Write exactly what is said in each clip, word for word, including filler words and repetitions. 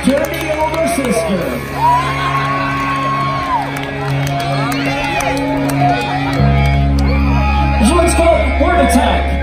Journey over sister. This one's called Word Attack.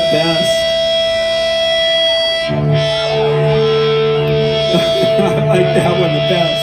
best. I like that one the best.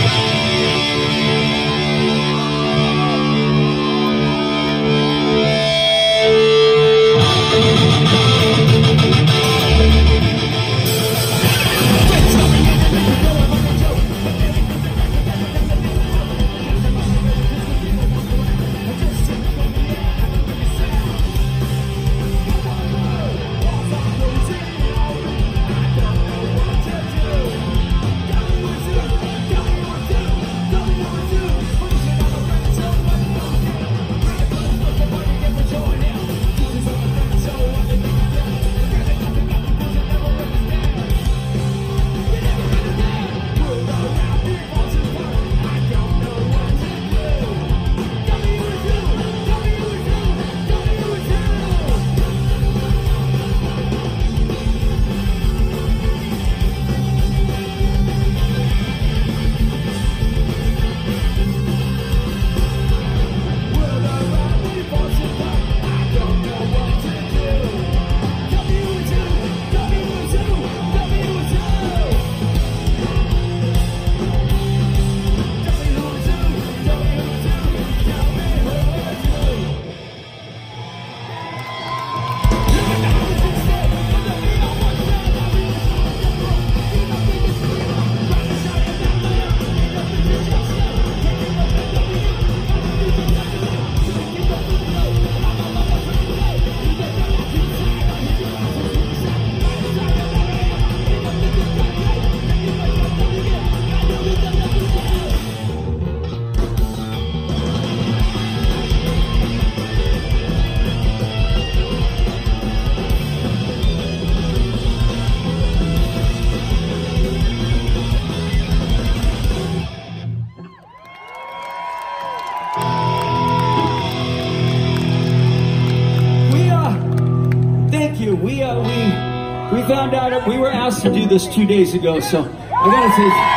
We uh, we we found out we were asked to do this two days ago, so I gotta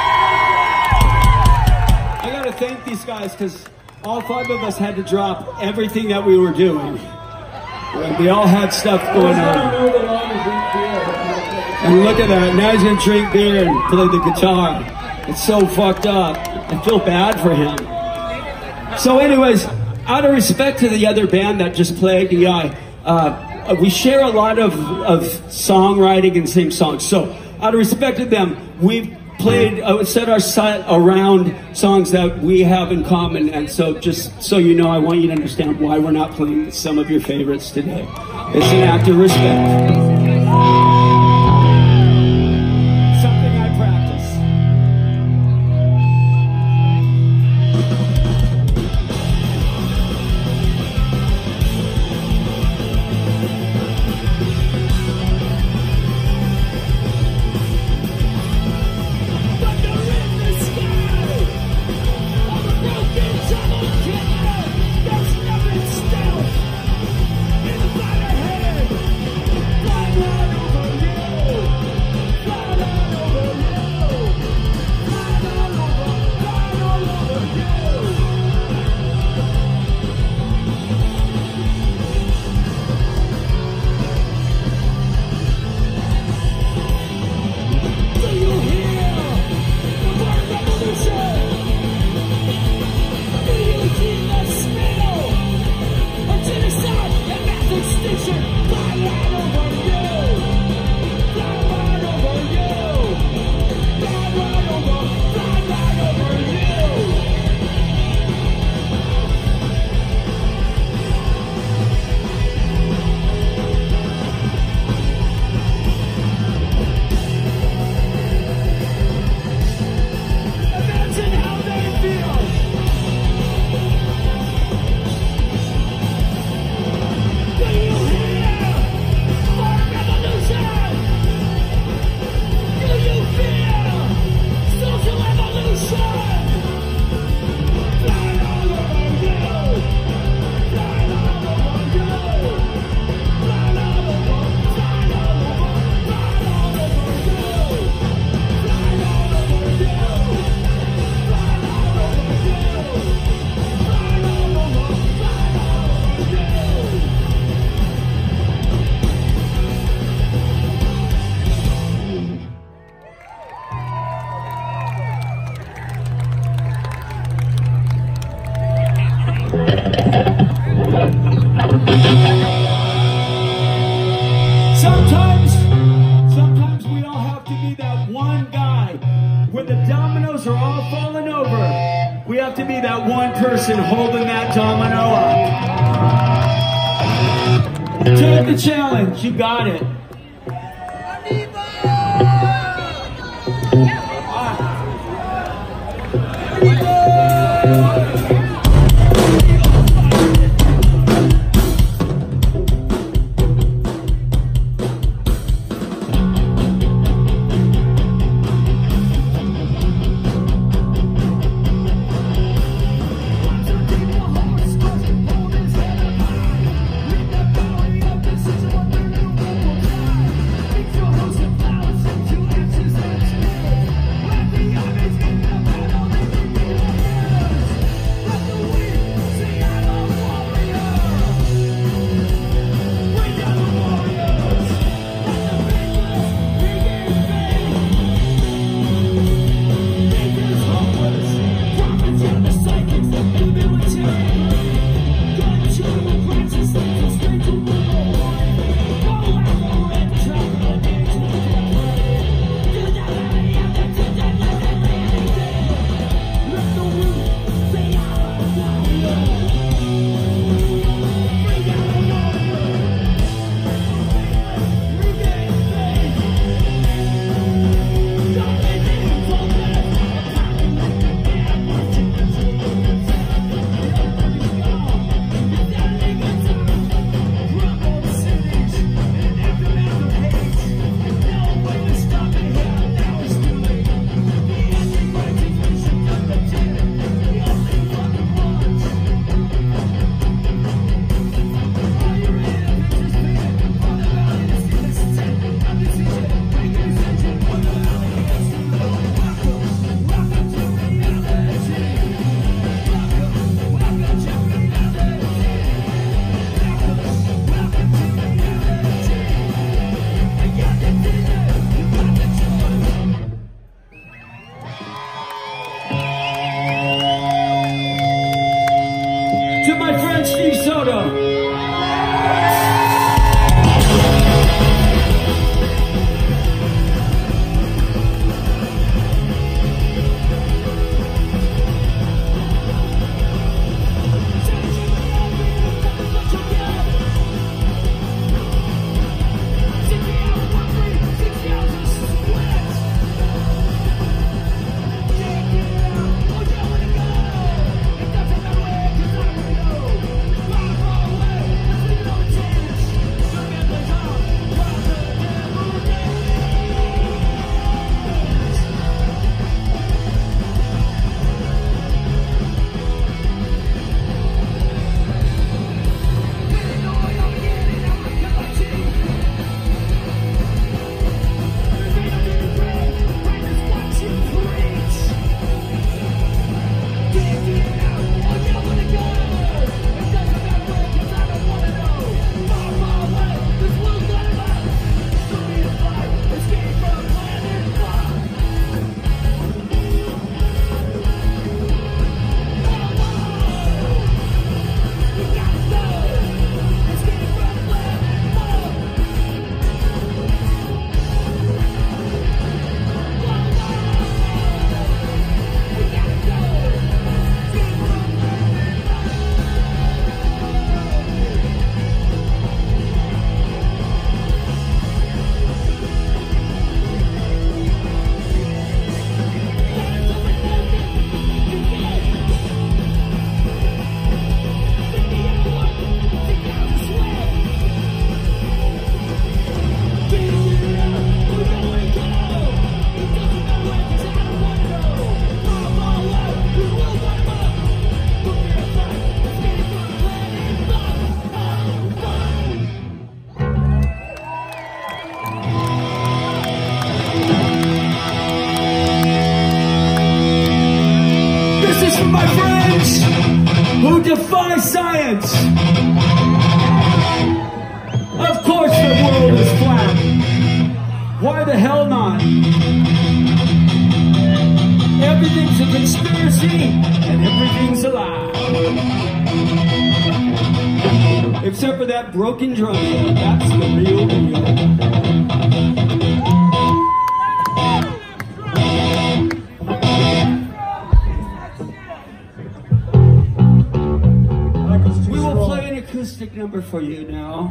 say I gotta thank these guys because all five of us had to drop everything that we were doing. We all had stuff going on. And look at that! Now he's gonna drink beer and play the guitar. It's so fucked up. I feel bad for him. So, anyways, out of respect to the other band that just played, yeah. Uh, Uh, we share a lot of, of songwriting and same songs. So, out of respect to them, we've played, uh, set our set around songs that we have in common. And so, just so you know, I want you to understand why we're not playing some of your favorites today. It's an act of respect. Something I practice. That's nothing still in the back of head. Sometimes, sometimes we all have to be that one guy when the dominoes are all falling over. We have to be that one person holding that domino up. Take the challenge. You got it. who defy science. Of course the world is flat. Why the hell not? Everything's a conspiracy and everything's a lie. Except for that broken drum. That's the real deal. We will play an acoustic number for you now.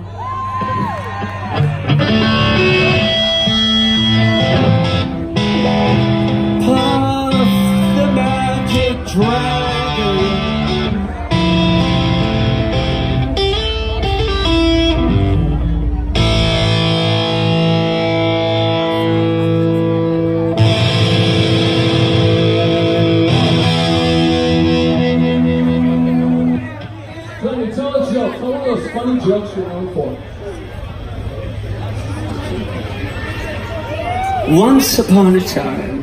Puff the Magic Dragon. Tell a joke. Tell one of those funny jokes you're known for. Once upon a time,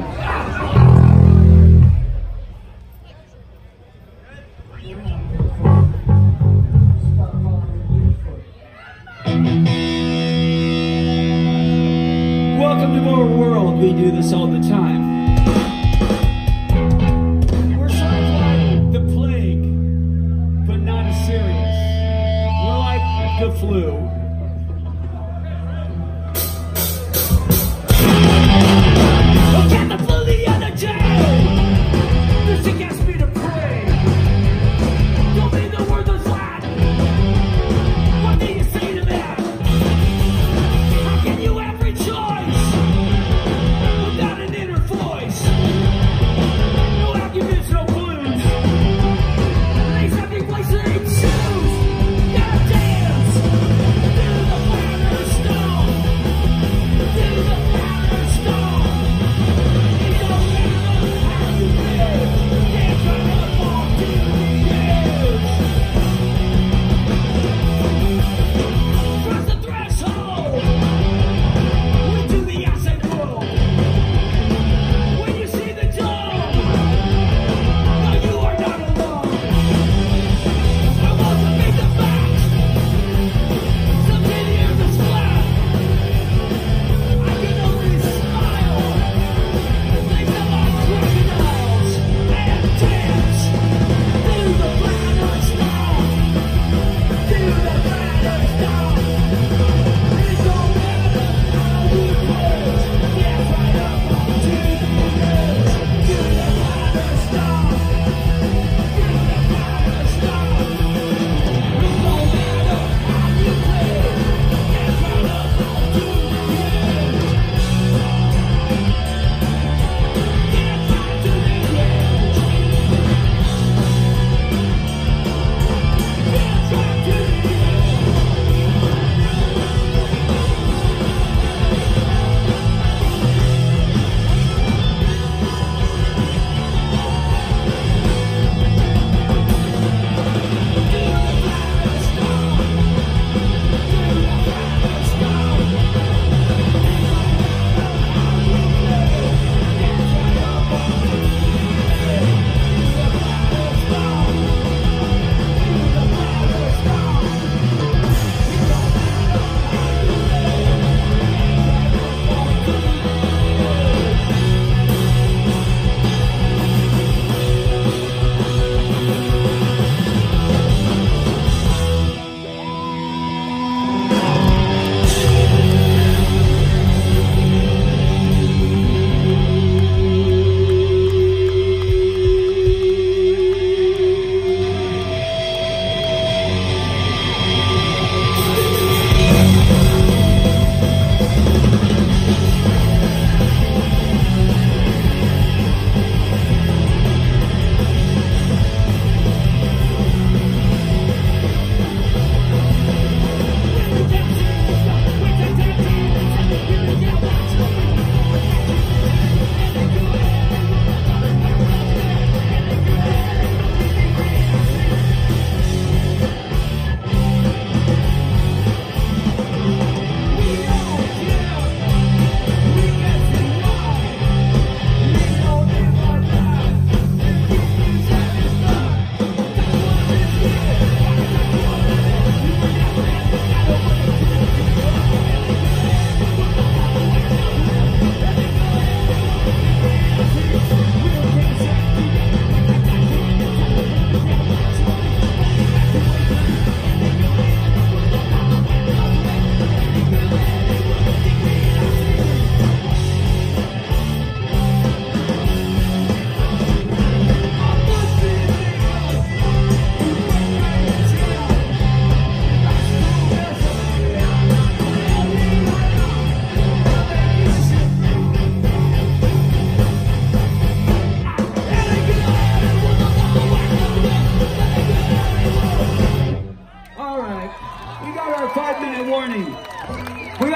welcome to our world. We do this all the time. We're sort of like the plague, but not as serious. We're like the flu. Goddamn!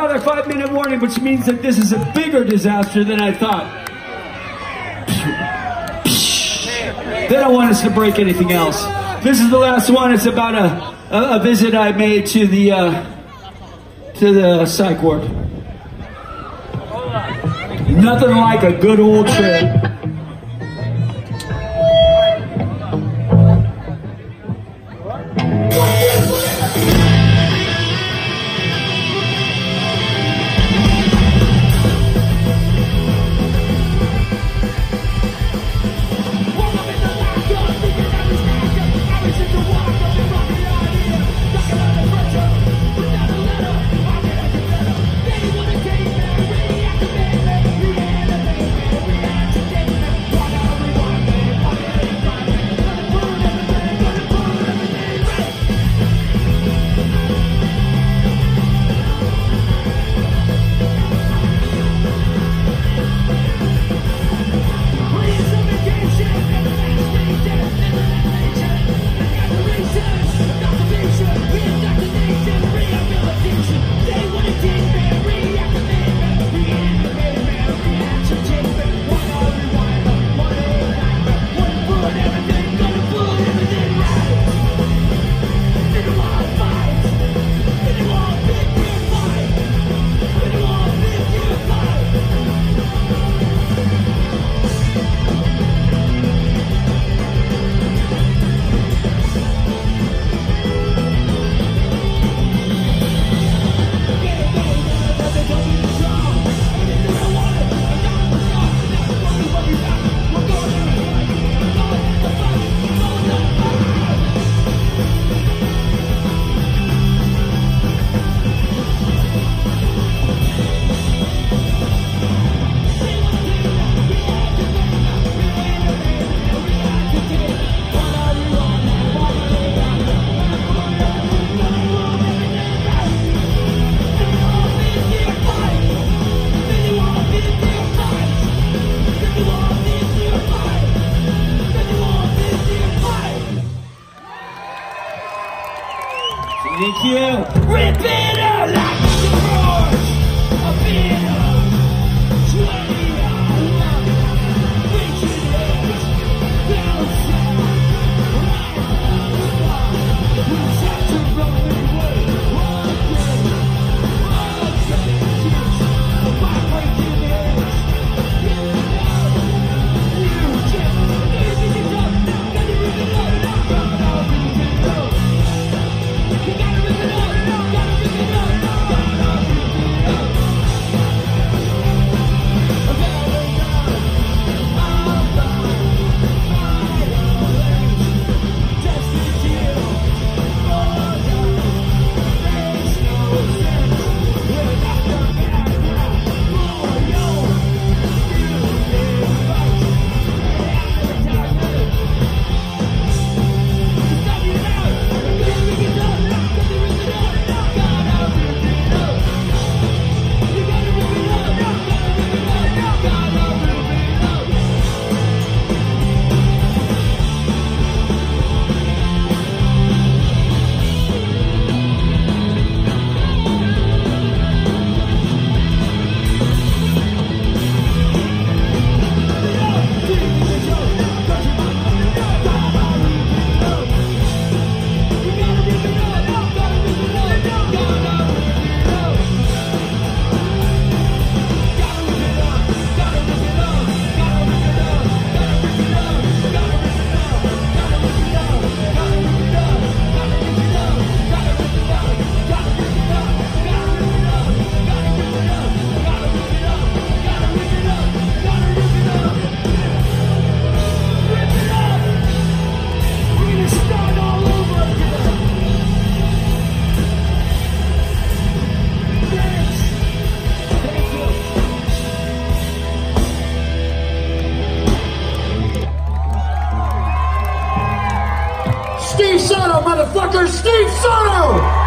got a five minute warning, which means that this is a bigger disaster than I thought. They don't want us to break anything else. This is the last one. It's about a, a, a visit I made to the, uh, to the psych ward. Nothing like a good old trip. Thank you. Rip it out like the roars of venom. Twenty hours, reaching edge, downside, right on the spot. We just have to run away. One day, one changes, the vibrating edge. Get it out, you just need to get up. Gotta rip it up, now, now, now, rip it up. You gotta rip it up, gotta rip it up, gotta rip it up. Steve Soto, motherfucker! Steve Soto!